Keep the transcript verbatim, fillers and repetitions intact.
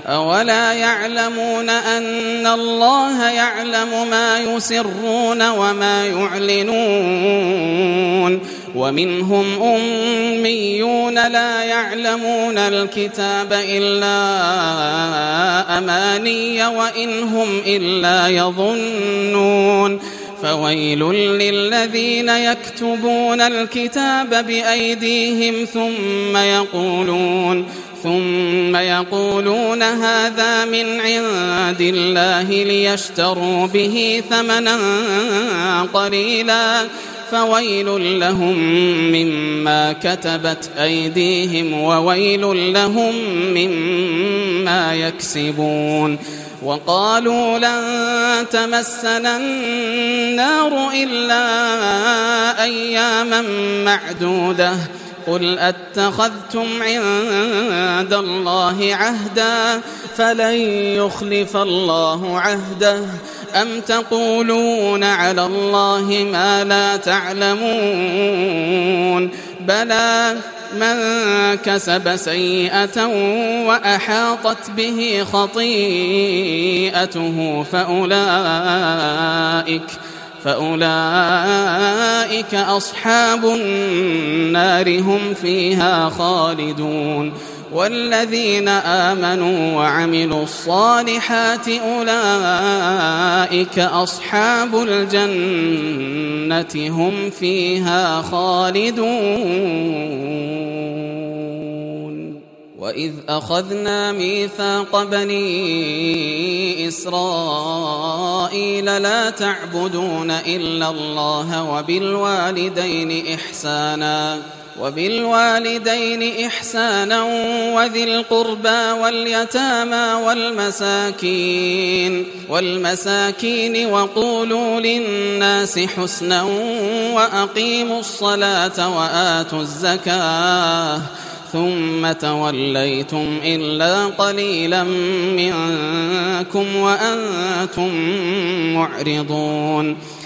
أولا يعلمون أن الله يعلم ما يسرون وما يعلنون ومنهم أميون لا يعلمون الكتاب إلا أماني وإن هم إلا يظنون فويل للذين يكتبون الكتاب بأيديهم ثم يقولون ثم يقولون هذا من عند الله ليشتروا به ثمنا قليلا فويل لهم مما كتبت أيديهم وويل لهم مما يكسبون وقالوا لن تمسنا النار إلا أياما معدودة قل أتخذتم عند الله عهدا فلن يخلف الله عهده أم تقولون على الله ما لا تعلمون بلى من كسب سيئة وأحاطت به خطيئته فأولئك فأولئك أصحاب النار هم فيها خالدون والذين آمنوا وعملوا الصالحات أولئك أصحاب الجنة هم فيها خالدون وإذ أخذنا ميثاق بني إسرائيل لا تعبدون إلا الله وبالوالدين إحسانا وبالوالدين إحسانا وذي القربى واليتامى والمساكين والمساكين وقولوا للناس حسنا وأقيموا الصلاة وآتوا الزكاة ثم توليتم إلا قليلا منكم وأنتم معرضون